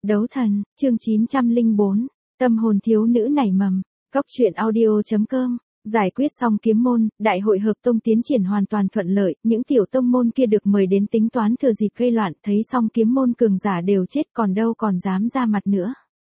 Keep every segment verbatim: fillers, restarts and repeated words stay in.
Đấu thần, chương chín trăm lẻ bốn, tâm hồn thiếu nữ nảy mầm, cóc truyện audio.com. Giải quyết xong kiếm môn, đại hội hợp tông tiến triển hoàn toàn thuận lợi, những tiểu tông môn kia được mời đến tính toán thừa dịp gây loạn, thấy xong kiếm môn cường giả đều chết còn đâu còn dám ra mặt nữa.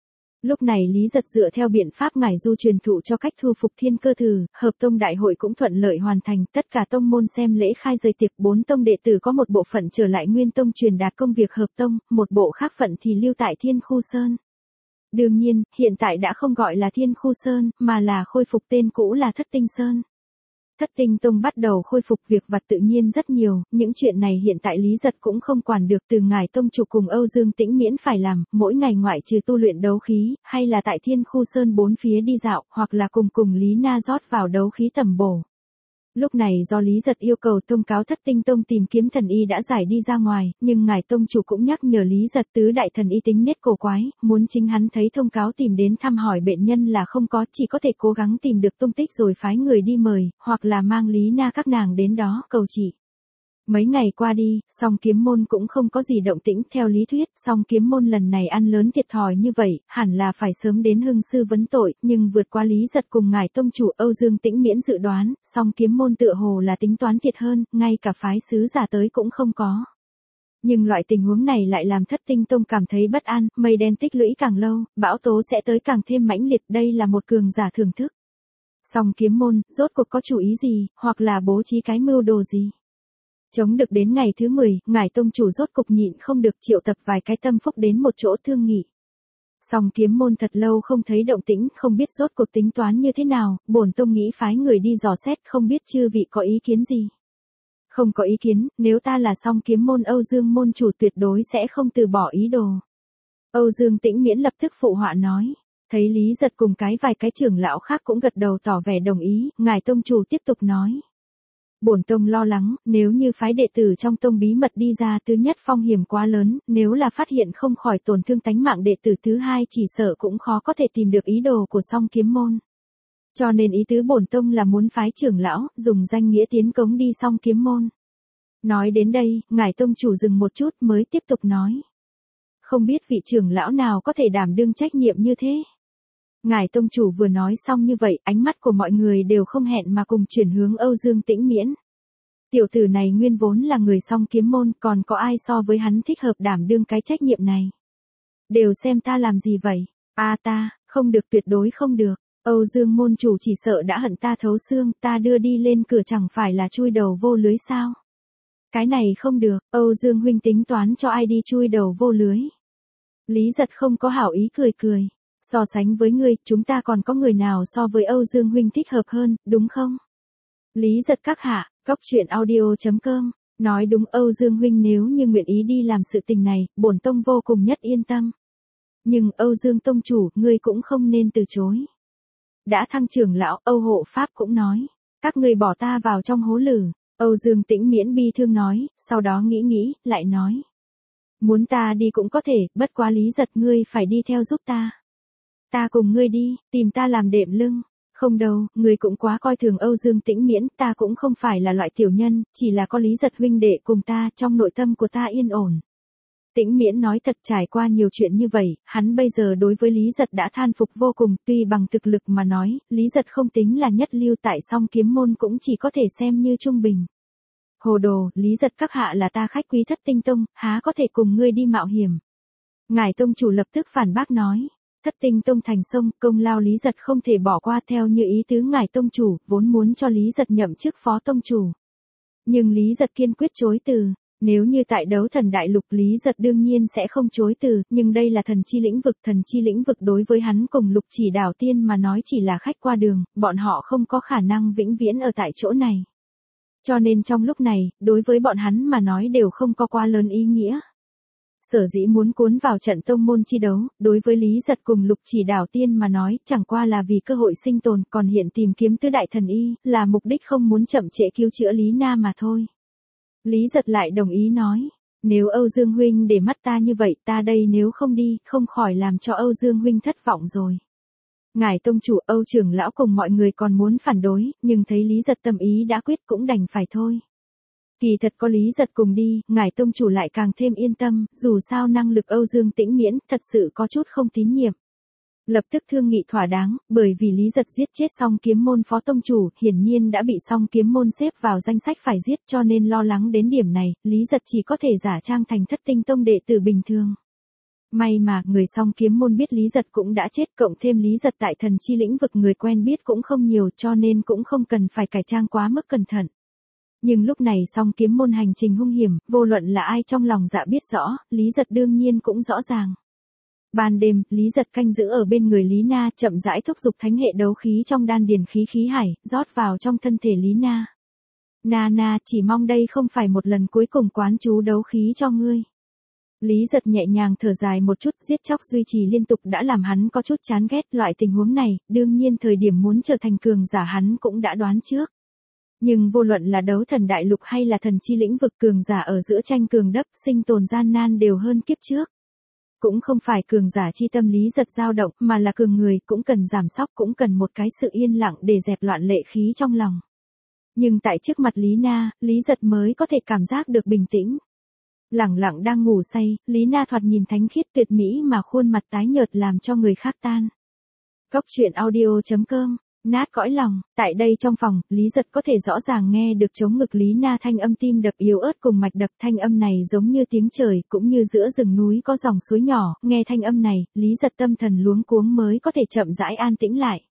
Lúc này Lý Giật dựa theo biện pháp ngải du truyền thụ cho cách thu phục thiên cơ thử, hợp tông đại hội cũng thuận lợi hoàn thành, tất cả tông môn xem lễ khai rời tiệc, bốn tông đệ tử có một bộ phận trở lại nguyên tông truyền đạt công việc hợp tông, một bộ khác phận thì lưu tại Thiên Khu Sơn. Đương nhiên, hiện tại đã không gọi là Thiên Khu Sơn, mà là khôi phục tên cũ là Thất Tinh Sơn. Thất Tinh Tông bắt đầu khôi phục việc vặt tự nhiên rất nhiều, những chuyện này hiện tại Lý Giật cũng không quản được, từ ngài tông chủ cùng Âu Dương Tĩnh miễn phải làm, mỗi ngày ngoại trừ tu luyện đấu khí, hay là tại Thiên Khu Sơn bốn phía đi dạo, hoặc là cùng cùng Lý Na rót vào đấu khí tầm bổ. Lúc này do Lý Giật yêu cầu thông cáo Thất Tinh Tông tìm kiếm thần y đã giải đi ra ngoài, nhưng ngài tông chủ cũng nhắc nhở Lý Giật tứ đại thần y tính nết cổ quái, muốn chính hắn thấy thông cáo tìm đến thăm hỏi bệnh nhân là không có, chỉ có thể cố gắng tìm được tung tích rồi phái người đi mời, hoặc là mang Lý Na các nàng đến đó cầu trị. Mấy ngày qua đi, song kiếm môn cũng không có gì động tĩnh, theo lý thuyết, song kiếm môn lần này ăn lớn thiệt thòi như vậy, hẳn là phải sớm đến hưng sư vấn tội, nhưng vượt qua Lý Giật cùng ngài tông chủ Âu Dương Tĩnh miễn dự đoán, song kiếm môn tựa hồ là tính toán thiệt hơn, ngay cả phái sứ giả tới cũng không có. Nhưng loại tình huống này lại làm Thất Tinh Tông cảm thấy bất an, mây đen tích lũy càng lâu, bão tố sẽ tới càng thêm mãnh liệt, đây là một cường giả thưởng thức. Song kiếm môn, rốt cuộc có chủ ý gì, hoặc là bố trí cái mưu đồ gì? Chống được đến ngày thứ mười, ngài tông chủ rốt cục nhịn không được triệu tập vài cái tâm phúc đến một chỗ thương nghị. Song kiếm môn thật lâu không thấy động tĩnh, không biết rốt cuộc tính toán như thế nào, bổn tông nghĩ phái người đi dò xét, không biết chư vị có ý kiến gì. Không có ý kiến, nếu ta là song kiếm môn Âu Dương môn chủ tuyệt đối sẽ không từ bỏ ý đồ. Âu Dương Tĩnh miễn lập tức phụ họa nói. Thấy Lý Giật cùng cái vài cái trưởng lão khác cũng gật đầu tỏ vẻ đồng ý, ngài tông chủ tiếp tục nói. Bổn tông lo lắng, nếu như phái đệ tử trong tông bí mật đi ra, thứ nhất phong hiểm quá lớn, nếu là phát hiện không khỏi tổn thương tánh mạng đệ tử, thứ hai chỉ sợ cũng khó có thể tìm được ý đồ của song kiếm môn. Cho nên ý tứ bổn tông là muốn phái trưởng lão, dùng danh nghĩa tiến cống đi song kiếm môn. Nói đến đây, ngài tông chủ dừng một chút mới tiếp tục nói. Không biết vị trưởng lão nào có thể đảm đương trách nhiệm như thế. Ngài tông chủ vừa nói xong như vậy, ánh mắt của mọi người đều không hẹn mà cùng chuyển hướng Âu Dương Tĩnh miễn. Tiểu tử này nguyên vốn là người song kiếm môn, còn có ai so với hắn thích hợp đảm đương cái trách nhiệm này. Đều xem ta làm gì vậy, a à, ta, không được, tuyệt đối không được, Âu Dương môn chủ chỉ sợ đã hận ta thấu xương, ta đưa đi lên cửa chẳng phải là chui đầu vô lưới sao. Cái này không được, Âu Dương huynh tính toán cho ai đi chui đầu vô lưới. Lý Giật không có hảo ý cười cười. So sánh với ngươi, chúng ta còn có người nào so với Âu Dương huynh thích hợp hơn, đúng không? Lý Giật các hạ, cóc truyện audio.com, nói đúng, Âu Dương huynh nếu như nguyện ý đi làm sự tình này, bổn tông vô cùng nhất yên tâm. Nhưng Âu Dương tông chủ, ngươi cũng không nên từ chối. Đã thăng trưởng lão, Âu hộ pháp cũng nói, các ngươi bỏ ta vào trong hố lử. Âu Dương Tĩnh miễn bi thương nói, sau đó nghĩ nghĩ, lại nói. Muốn ta đi cũng có thể, bất quá Lý Giật ngươi phải đi theo giúp ta. Ta cùng ngươi đi, tìm ta làm đệm lưng. Không đâu, ngươi cũng quá coi thường Âu Dương Tĩnh miễn, ta cũng không phải là loại tiểu nhân, chỉ là có Lý Giật huynh đệ cùng ta, trong nội tâm của ta yên ổn. Tĩnh miễn nói thật, trải qua nhiều chuyện như vậy, hắn bây giờ đối với Lý Giật đã than phục vô cùng, tuy bằng thực lực mà nói, Lý Giật không tính là nhất lưu, tại song kiếm môn cũng chỉ có thể xem như trung bình. Hồ đồ, Lý Giật các hạ là ta khách quý Thất Tinh Tông, há có thể cùng ngươi đi mạo hiểm. Ngài tông chủ lập tức phản bác nói. Thất Tinh Tông thành sông, công lao Lý Giật không thể bỏ qua, theo như ý tứ ngài tông chủ, vốn muốn cho Lý Giật nhậm chức phó tông chủ. Nhưng Lý Giật kiên quyết chối từ, nếu như tại đấu thần đại lục Lý Giật đương nhiên sẽ không chối từ, nhưng đây là thần chi lĩnh vực, thần chi lĩnh vực đối với hắn cùng Lục Chỉ Đảo Tiên mà nói chỉ là khách qua đường, bọn họ không có khả năng vĩnh viễn ở tại chỗ này. Cho nên trong lúc này, đối với bọn hắn mà nói đều không có quá lớn ý nghĩa. Sở dĩ muốn cuốn vào trận tông môn chi đấu, đối với Lý Giật cùng Lục Chỉ Đảo Tiên mà nói, chẳng qua là vì cơ hội sinh tồn, còn hiện tìm kiếm tứ đại thần y, là mục đích không muốn chậm trễ cứu chữa Lý Na mà thôi. Lý Giật lại đồng ý nói, nếu Âu Dương huynh để mắt ta như vậy, ta đây nếu không đi, không khỏi làm cho Âu Dương huynh thất vọng rồi. Ngài tông chủ, Âu trưởng lão cùng mọi người còn muốn phản đối, nhưng thấy Lý Giật tâm ý đã quyết cũng đành phải thôi. Kỳ thật có Lý Giật cùng đi, ngài tông chủ lại càng thêm yên tâm, dù sao năng lực Âu Dương Tĩnh Miễn thật sự có chút không tín nhiệm. Lập tức thương nghị thỏa đáng, bởi vì Lý Giật giết chết Song Kiếm Môn phó tông chủ, hiển nhiên đã bị Song Kiếm Môn xếp vào danh sách phải giết, cho nên lo lắng đến điểm này, Lý Giật chỉ có thể giả trang thành Thất Tinh Tông đệ tử bình thường. May mà, người Song Kiếm Môn biết Lý Giật cũng đã chết, cộng thêm Lý Giật tại thần chi lĩnh vực người quen biết cũng không nhiều, cho nên cũng không cần phải cải trang quá mức cẩn thận. Nhưng lúc này Song Kiếm Môn hành trình hung hiểm, vô luận là ai trong lòng dạ biết rõ, Lý Giật đương nhiên cũng rõ ràng. Ban đêm, Lý Giật canh giữ ở bên người Lý Na, chậm rãi thúc giục thánh hệ đấu khí trong đan điền khí khí hải, rót vào trong thân thể Lý Na. Na na, chỉ mong đây không phải một lần cuối cùng quán chú đấu khí cho ngươi. Lý Giật nhẹ nhàng thở dài một chút, giết chóc duy trì liên tục đã làm hắn có chút chán ghét loại tình huống này, đương nhiên thời điểm muốn trở thành cường giả hắn cũng đã đoán trước. Nhưng vô luận là đấu thần đại lục hay là thần chi lĩnh vực, cường giả ở giữa tranh cường đấp, sinh tồn gian nan đều hơn kiếp trước. Cũng không phải cường giả chi tâm Lý Giật dao động, mà là cường người cũng cần giảm sóc, cũng cần một cái sự yên lặng để dẹp loạn lệ khí trong lòng. Nhưng tại trước mặt Lý Na, Lý Giật mới có thể cảm giác được bình tĩnh. Lẳng lặng đang ngủ say, Lý Na thoạt nhìn thánh khiết tuyệt mỹ mà khuôn mặt tái nhợt làm cho người khác tan. Cốc truyện audio chấm com, nát cõi lòng, tại đây trong phòng, Lý Giật có thể rõ ràng nghe được chống ngực Lý Na thanh âm tim đập yếu ớt cùng mạch đập, thanh âm này giống như tiếng trời, cũng như giữa rừng núi có dòng suối nhỏ, nghe thanh âm này, Lý Giật tâm thần luống cuống mới có thể chậm rãi an tĩnh lại.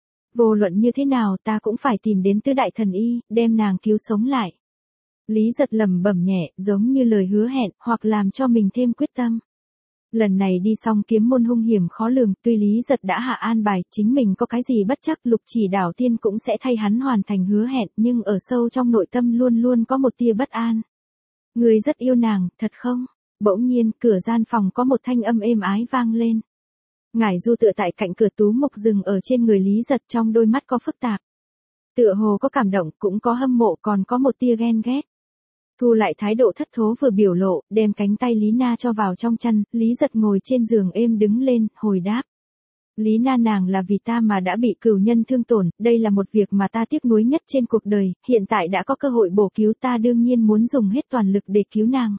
Vô luận như thế nào ta cũng phải tìm đến tứ đại thần y, đem nàng cứu sống lại. Lý Giật lẩm bẩm nhẹ, giống như lời hứa hẹn, hoặc làm cho mình thêm quyết tâm. Lần này đi Song Kiếm Môn hung hiểm khó lường, tuy Lý Giật đã hạ an bài, chính mình có cái gì bất chắc Lục Chỉ Đảo Tiên cũng sẽ thay hắn hoàn thành hứa hẹn, nhưng ở sâu trong nội tâm luôn luôn có một tia bất an. Người rất yêu nàng, thật không? Bỗng nhiên, cửa gian phòng có một thanh âm êm ái vang lên. Ngải Du tựa tại cạnh cửa tú mục dừng ở trên người Lý Giật, trong đôi mắt có phức tạp. Tựa hồ có cảm động, cũng có hâm mộ, còn có một tia ghen ghét. Thu lại thái độ thất thố vừa biểu lộ, đem cánh tay Lý Na cho vào trong chăn, Lý Giật ngồi trên giường êm đứng lên, hồi đáp. Lý Na, nàng là vì ta mà đã bị cửu nhân thương tổn, đây là một việc mà ta tiếc nuối nhất trên cuộc đời, hiện tại đã có cơ hội bổ cứu, ta đương nhiên muốn dùng hết toàn lực để cứu nàng.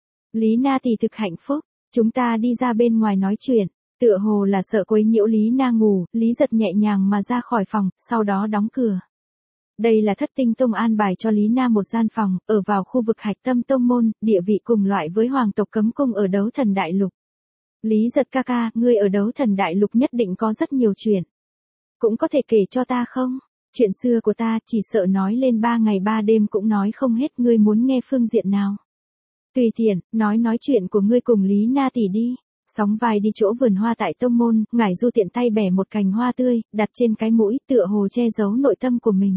Lý Na thì thực hạnh phúc, chúng ta đi ra bên ngoài nói chuyện, tựa hồ là sợ quấy nhiễu Lý Na ngủ, Lý Giật nhẹ nhàng mà ra khỏi phòng, sau đó đóng cửa. Đây là Thất Tinh Tông an bài cho Lý Na một gian phòng, ở vào khu vực hạch tâm tông môn, địa vị cùng loại với hoàng tộc cấm cung ở đấu thần đại lục. Lý Giật ca ca, ngươi ở đấu thần đại lục nhất định có rất nhiều chuyện. Cũng có thể kể cho ta không? Chuyện xưa của ta chỉ sợ nói lên ba ngày ba đêm cũng nói không hết, ngươi muốn nghe phương diện nào? Tùy tiện, nói nói chuyện của ngươi cùng Lý Na tỷ đi. Sóng vai đi chỗ vườn hoa tại tông môn, Ngải Du tiện tay bẻ một cành hoa tươi, đặt trên cái mũi, tựa hồ che giấu nội tâm của mình.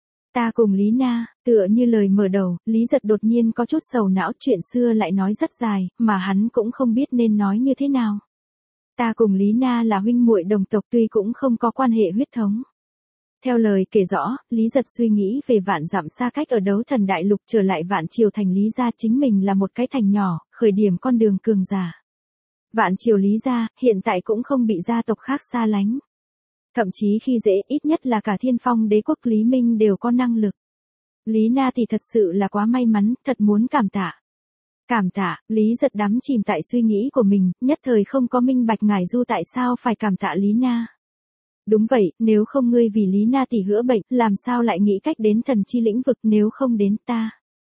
Ta cùng Lý Na, tựa như lời mở đầu, Lý Giật đột nhiên có chút sầu não, chuyện xưa lại nói rất dài, mà hắn cũng không biết nên nói như thế nào. Ta cùng Lý Na là huynh muội đồng tộc, tuy cũng không có quan hệ huyết thống. Theo lời kể rõ, Lý Giật suy nghĩ về vạn dặm xa cách ở đấu thần đại lục trở lại Vạn Triều thành Lý gia, chính mình là một cái thành nhỏ, khởi điểm con đường cường giả. Vạn Triều Lý gia, hiện tại cũng không bị gia tộc khác xa lánh. Thậm chí khi dễ, ít nhất là cả Thiên Phong đế quốc Lý Minh đều có năng lực. Lý Na thì thật sự là quá may mắn, thật muốn cảm tạ. Cảm tạ, Lý Giật đắm chìm tại suy nghĩ của mình, nhất thời không có minh bạch Ngải Du tại sao phải cảm tạ Lý Na. Đúng vậy, nếu không ngươi vì Lý Na tỷ hữa bệnh, làm sao lại nghĩ cách đến thần chi lĩnh vực, nếu không đến ta.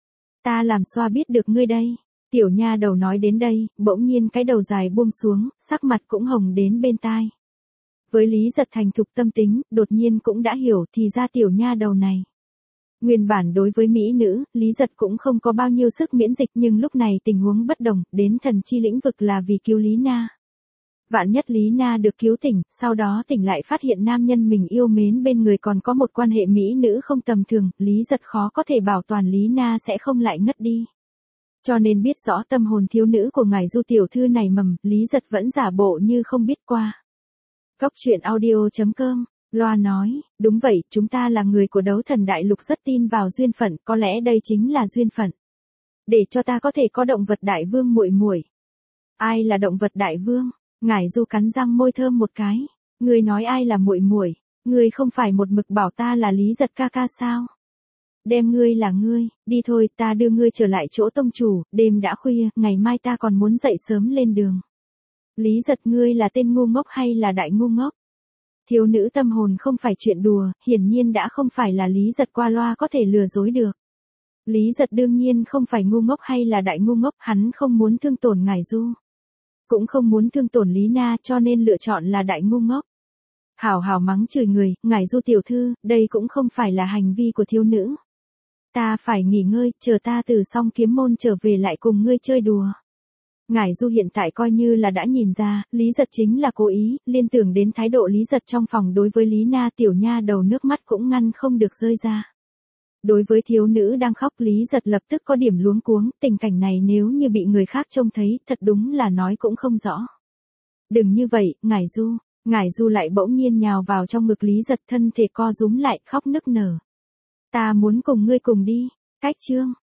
Ta làm xoa biết được ngươi đây. Tiểu nha đầu nói đến đây, bỗng nhiên cái đầu dài buông xuống, sắc mặt cũng hồng đến bên tai. Với Lý Giật thành thục tâm tính, đột nhiên cũng đã hiểu thì ra tiểu nha đầu này. Nguyên bản đối với mỹ nữ, Lý Giật cũng không có bao nhiêu sức miễn dịch, nhưng lúc này tình huống bất đồng, đến thần chi lĩnh vực là vì cứu Lý Na. Vạn nhất Lý Na được cứu tỉnh, sau đó tỉnh lại phát hiện nam nhân mình yêu mến bên người còn có một quan hệ mỹ nữ không tầm thường, Lý Giật khó có thể bảo toàn Lý Na sẽ không lại ngất đi. Cho nên biết rõ tâm hồn thiếu nữ của ngài Du tiểu thư này mầm, Lý Giật vẫn giả bộ như không biết qua. Cốc truyện audio chấm com, Loa nói, đúng vậy, chúng ta là người của đấu thần đại lục rất tin vào duyên phận, có lẽ đây chính là duyên phận. Để cho ta có thể có động vật đại vương muội muội. Ai là động vật đại vương? Ngải Du cắn răng môi thơm một cái. Ngươi nói ai là muội muội? Ngươi không phải một mực bảo ta là Lý Giật ca ca sao? Đem ngươi là ngươi, đi thôi, ta đưa ngươi trở lại chỗ tông chủ, đêm đã khuya, ngày mai ta còn muốn dậy sớm lên đường. Lý Giật, ngươi là tên ngu ngốc hay là đại ngu ngốc? Thiếu nữ tâm hồn không phải chuyện đùa, hiển nhiên đã không phải là Lý Giật qua loa có thể lừa dối được. Lý Giật đương nhiên không phải ngu ngốc hay là đại ngu ngốc, hắn không muốn thương tổn Ngải Du. Cũng không muốn thương tổn Lý Na cho nên lựa chọn là đại ngu ngốc. Hảo hảo mắng chửi người, Ngải Du tiểu thư, đây cũng không phải là hành vi của thiếu nữ. Ta phải nghỉ ngơi, chờ ta từ xong kiếm môn trở về lại cùng ngươi chơi đùa. Ngải Du hiện tại coi như là đã nhìn ra, Lý Giật chính là cố ý, liên tưởng đến thái độ Lý Giật trong phòng đối với Lý Na, tiểu nha đầu nước mắt cũng ngăn không được rơi ra. Đối với thiếu nữ đang khóc, Lý Giật lập tức có điểm luống cuống, tình cảnh này nếu như bị người khác trông thấy, thật đúng là nói cũng không rõ. Đừng như vậy, Ngải Du. Ngải Du lại bỗng nhiên nhào vào trong ngực Lý Giật, thân thể co rúm lại, khóc nức nở. Ta muốn cùng ngươi cùng đi. Cách chương.